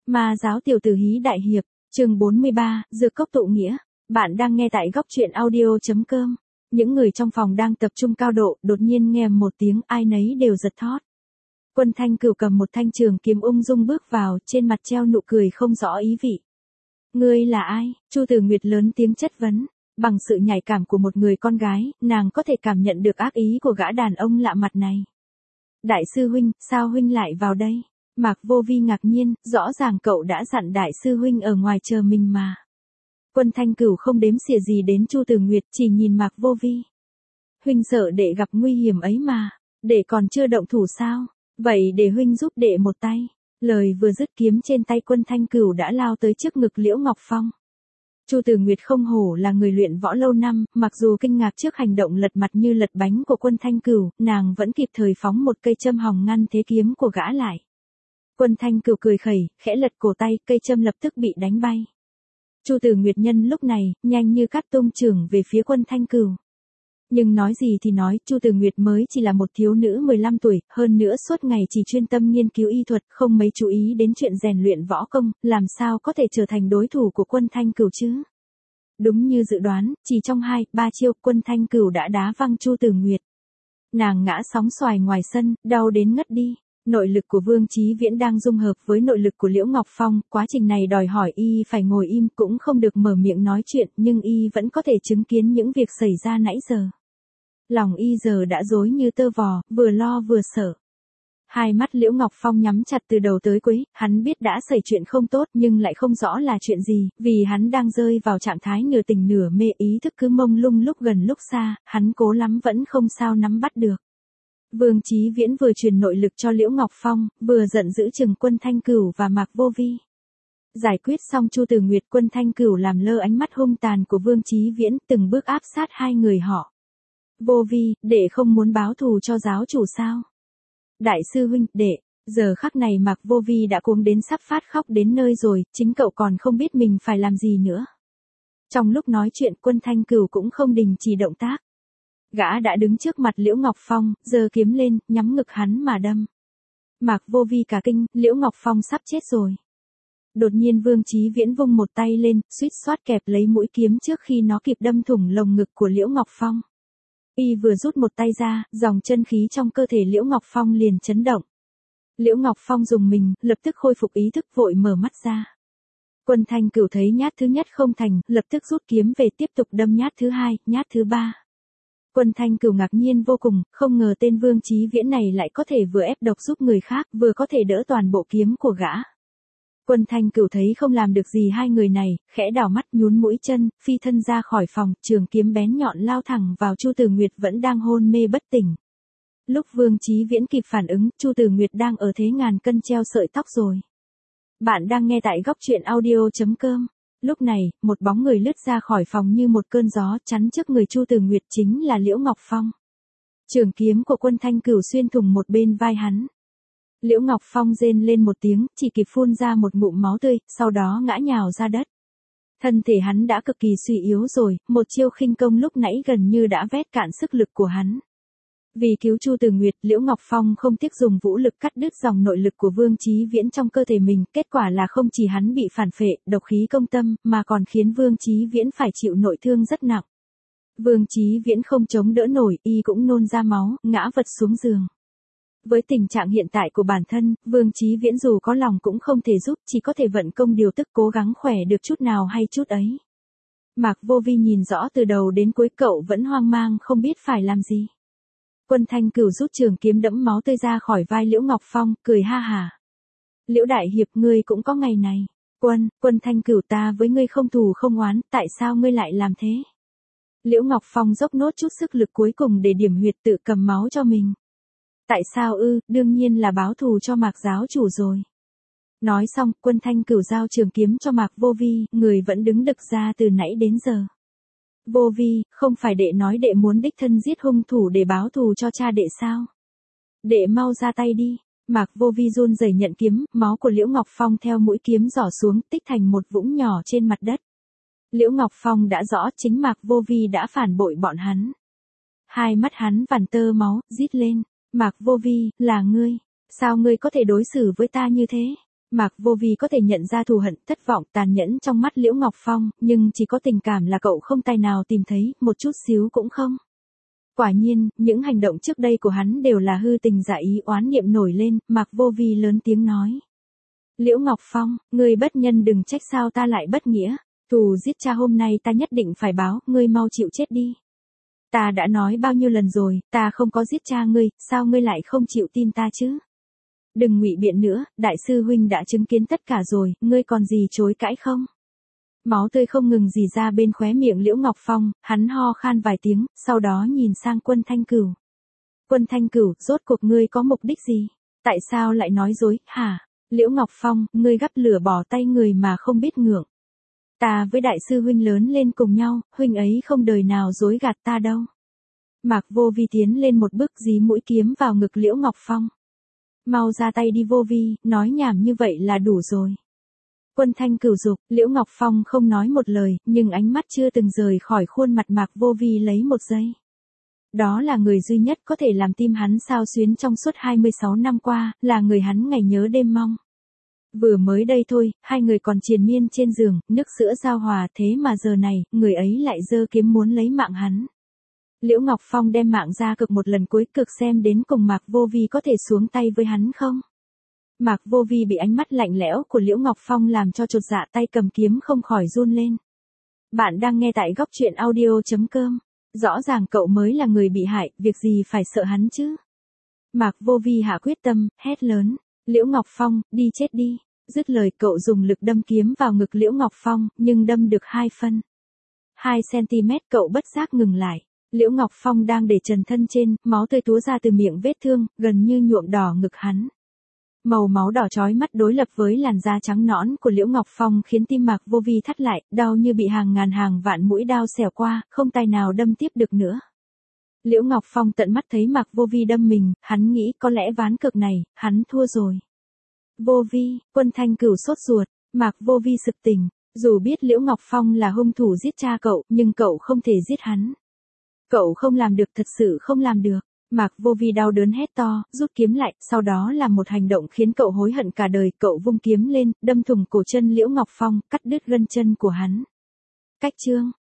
Ma giáo tiểu tử hí đại hiệp, chương 43, Dược cốc tụ nghĩa. Bạn đang nghe tại góc truyện audio.com. Những người trong phòng đang tập trung cao độ, đột nhiên nghe một tiếng ai nấy đều giật thót. Quân Thanh Cửu cầm một thanh trường kiếm ung dung bước vào, trên mặt treo nụ cười không rõ ý vị. Ngươi là ai? Chu Tử Nguyệt lớn tiếng chất vấn. Bằng sự nhạy cảm của một người con gái, nàng có thể cảm nhận được ác ý của gã đàn ông lạ mặt này. Đại sư huynh, sao huynh lại vào đây? Mạc Vô Vi ngạc nhiên, rõ ràng cậu đã dặn đại sư huynh ở ngoài chờ mình mà. Quân Thanh Cửu không đếm xỉa gì đến Chu Tử Nguyệt, chỉ nhìn Mạc Vô Vi. Huynh sợ đệ gặp nguy hiểm ấy mà, đệ còn chưa động thủ sao? Vậy để huynh giúp đệ một tay. Lời vừa dứt, kiếm trên tay Quân Thanh Cửu đã lao tới trước ngực Liễu Ngọc Phong. Chu Tử Nguyệt không hổ là người luyện võ lâu năm, mặc dù kinh ngạc trước hành động lật mặt như lật bánh của Quân Thanh Cửu, nàng vẫn kịp thời phóng một cây châm hòng ngăn thế kiếm của gã lại. Quân Thanh Cửu cười khẩy, khẽ lật cổ tay, cây châm lập tức bị đánh bay. Chu Tử Nguyệt nhân lúc này, nhanh như cắt tung chưởng về phía Quân Thanh Cửu. Nhưng nói gì thì nói, Chu Tử Nguyệt mới chỉ là một thiếu nữ 15 tuổi, hơn nữa suốt ngày chỉ chuyên tâm nghiên cứu y thuật, không mấy chú ý đến chuyện rèn luyện võ công, làm sao có thể trở thành đối thủ của Quân Thanh Cửu chứ? Đúng như dự đoán, chỉ trong 2-3 chiêu, Quân Thanh Cửu đã đá văng Chu Tử Nguyệt. Nàng ngã sóng xoài ngoài sân, đau đến ngất đi. Nội lực của Vương Chí Viễn đang dung hợp với nội lực của Liễu Ngọc Phong, quá trình này đòi hỏi y phải ngồi im, cũng không được mở miệng nói chuyện, nhưng y vẫn có thể chứng kiến những việc xảy ra nãy giờ. Lòng y giờ đã rối như tơ vò, vừa lo vừa sợ. Hai mắt Liễu Ngọc Phong nhắm chặt từ đầu tới cuối, hắn biết đã xảy chuyện không tốt nhưng lại không rõ là chuyện gì, vì hắn đang rơi vào trạng thái nửa tỉnh nửa mê, ý thức cứ mông lung lúc gần lúc xa, hắn cố lắm vẫn không sao nắm bắt được. Vương Chí Viễn vừa truyền nội lực cho Liễu Ngọc Phong, vừa giận dữ chừng Quân Thanh Cửu và Mạc Vô Vi. Giải quyết xong Chu Tử Nguyệt, Quân Thanh Cửu làm lơ ánh mắt hung tàn của Vương Chí Viễn, từng bước áp sát hai người họ. Vô Vi, đệ không muốn báo thù cho giáo chủ sao? Đại sư huynh, đệ, giờ khắc này Mạc Vô Vi đã cuống đến sắp phát khóc đến nơi rồi, chính cậu còn không biết mình phải làm gì nữa. Trong lúc nói chuyện, Quân Thanh Cửu cũng không đình chỉ động tác. Gã đã đứng trước mặt Liễu Ngọc Phong, giơ kiếm lên, nhắm ngực hắn mà đâm. Mạc Vô Vi cả kinh, Liễu Ngọc Phong sắp chết rồi. Đột nhiên Vương Chí Viễn vung một tay lên, suýt xoát kẹp lấy mũi kiếm trước khi nó kịp đâm thủng lồng ngực của Liễu Ngọc Phong. Y vừa rút một tay ra, dòng chân khí trong cơ thể Liễu Ngọc Phong liền chấn động. Liễu Ngọc Phong rùng mình, lập tức khôi phục ý thức, vội mở mắt ra. Quân Thanh Cửu thấy nhát thứ nhất không thành, lập tức rút kiếm về tiếp tục đâm nhát thứ hai, nhát thứ ba. Quân Thanh Cửu ngạc nhiên vô cùng, không ngờ tên Vương Chí Viễn này lại có thể vừa ép độc giúp người khác, vừa có thể đỡ toàn bộ kiếm của gã. Quân Thanh Cửu thấy không làm được gì hai người này, khẽ đảo mắt nhún mũi chân, phi thân ra khỏi phòng, trường kiếm bén nhọn lao thẳng vào Chu Tử Nguyệt vẫn đang hôn mê bất tỉnh. Lúc Vương Chí Viễn kịp phản ứng, Chu Tử Nguyệt đang ở thế ngàn cân treo sợi tóc rồi. Bạn đang nghe tại góc truyện audio.com. Lúc này, một bóng người lướt ra khỏi phòng như một cơn gió, chắn trước người Chu Tử Nguyệt, chính là Liễu Ngọc Phong. Trường kiếm của Quân Thanh Cửu xuyên thủng một bên vai hắn. Liễu Ngọc Phong rên lên một tiếng, chỉ kịp phun ra một ngụm máu tươi, sau đó ngã nhào ra đất. Thân thể hắn đã cực kỳ suy yếu rồi, một chiêu khinh công lúc nãy gần như đã vét cạn sức lực của hắn. Vì cứu Chu Tử Nguyệt, Liễu Ngọc Phong không tiếc dùng vũ lực cắt đứt dòng nội lực của Vương Chí Viễn trong cơ thể mình, kết quả là không chỉ hắn bị phản phệ, độc khí công tâm, mà còn khiến Vương Chí Viễn phải chịu nội thương rất nặng. Vương Chí Viễn không chống đỡ nổi, y cũng nôn ra máu, ngã vật xuống giường. Với tình trạng hiện tại của bản thân, Vương Chí Viễn dù có lòng cũng không thể giúp, chỉ có thể vận công điều tức cố gắng khỏe được chút nào hay chút ấy. Mạc Vô Vi nhìn rõ từ đầu đến cuối, cậu vẫn hoang mang không biết phải làm gì. Quân Thanh Cửu rút trường kiếm đẫm máu tươi ra khỏi vai Liễu Ngọc Phong, cười ha hả. Liễu đại hiệp, ngươi cũng có ngày này. Quân Thanh Cửu, ta với ngươi không thù không oán, tại sao ngươi lại làm thế? Liễu Ngọc Phong dốc nốt chút sức lực cuối cùng để điểm huyệt tự cầm máu cho mình. Tại sao ư? Đương nhiên là báo thù cho Mạc giáo chủ rồi. Nói xong, Quân Thanh Cửu giao trường kiếm cho Mạc Vô Vi, người vẫn đứng đực ra từ nãy đến giờ. Vô Vi, không phải đệ nói đệ muốn đích thân giết hung thủ để báo thù cho cha đệ sao? Đệ mau ra tay đi. Mạc Vô Vi run rẩy nhận kiếm, máu của Liễu Ngọc Phong theo mũi kiếm rỏ xuống, tích thành một vũng nhỏ trên mặt đất. Liễu Ngọc Phong đã rõ chính Mạc Vô Vi đã phản bội bọn hắn. Hai mắt hắn vằn tơ máu, rít lên. Mạc Vô Vi, là ngươi. Sao ngươi có thể đối xử với ta như thế? Mạc Vô Vi có thể nhận ra thù hận, thất vọng, tàn nhẫn trong mắt Liễu Ngọc Phong, nhưng chỉ có tình cảm là cậu không tài nào tìm thấy, một chút xíu cũng không. Quả nhiên, những hành động trước đây của hắn đều là hư tình giả ý, oán niệm nổi lên, Mạc Vô Vi lớn tiếng nói. Liễu Ngọc Phong, ngươi bất nhân đừng trách sao ta lại bất nghĩa, thù giết cha hôm nay ta nhất định phải báo, ngươi mau chịu chết đi. Ta đã nói bao nhiêu lần rồi, ta không có giết cha ngươi, sao ngươi lại không chịu tin ta chứ? Đừng ngụy biện nữa, đại sư huynh đã chứng kiến tất cả rồi, ngươi còn gì chối cãi không? Máu tươi không ngừng rỉ ra bên khóe miệng Liễu Ngọc Phong, hắn ho khan vài tiếng, sau đó nhìn sang Quân Thanh Cửu. Quân Thanh Cửu, rốt cuộc ngươi có mục đích gì? Tại sao lại nói dối, hả? Liễu Ngọc Phong, ngươi gắp lửa bỏ tay người mà không biết ngượng. Ta với đại sư huynh lớn lên cùng nhau, huynh ấy không đời nào dối gạt ta đâu. Mạc Vô Vi tiến lên một bước dí mũi kiếm vào ngực Liễu Ngọc Phong. Mau ra tay đi Vô Vi, nói nhảm như vậy là đủ rồi. Quân Thanh Cửu dục, Liễu Ngọc Phong không nói một lời, nhưng ánh mắt chưa từng rời khỏi khuôn mặt Mạc Vô Vi lấy một giây. Đó là người duy nhất có thể làm tim hắn xao xuyến trong suốt 26 năm qua, là người hắn ngày nhớ đêm mong. Vừa mới đây thôi, hai người còn triền miên trên giường, nước sữa giao hòa, thế mà giờ này, người ấy lại giơ kiếm muốn lấy mạng hắn. Liễu Ngọc Phong đem mạng ra cực một lần cuối cực xem đến cùng Mạc Vô Vi có thể xuống tay với hắn không. Mạc Vô Vi bị ánh mắt lạnh lẽo của Liễu Ngọc Phong làm cho chột dạ, tay cầm kiếm không khỏi run lên. Bạn đang nghe tại góc truyện audio.com. Rõ ràng cậu mới là người bị hại, việc gì phải sợ hắn chứ? Mạc Vô Vi hạ quyết tâm, hét lớn. Liễu Ngọc Phong, đi chết đi. Dứt lời cậu dùng lực đâm kiếm vào ngực Liễu Ngọc Phong, nhưng đâm được 2 phân. 2 cm cậu bất giác ngừng lại. Liễu Ngọc Phong đang để trần thân trên, máu tươi túa ra từ miệng vết thương, gần như nhuộm đỏ ngực hắn. Màu máu đỏ chói mắt đối lập với làn da trắng nõn của Liễu Ngọc Phong khiến tim Mạc Vô Vi thắt lại, đau như bị hàng ngàn hàng vạn mũi đao xẻo qua, không tài nào đâm tiếp được nữa. Liễu Ngọc Phong tận mắt thấy Mạc Vô Vi đâm mình, hắn nghĩ có lẽ ván cược này, hắn thua rồi. Vô Vi, Quân Thanh Cửu sốt ruột, Mạc Vô Vi sực tỉnh, dù biết Liễu Ngọc Phong là hung thủ giết cha cậu, nhưng cậu không thể giết hắn. Cậu không làm được, thật sự không làm được. Mạc Vô Vi đau đớn hét to, rút kiếm lại, sau đó là một hành động khiến cậu hối hận cả đời, cậu vung kiếm lên, đâm thủng cổ chân Liễu Ngọc Phong, cắt đứt gân chân của hắn. Cách chương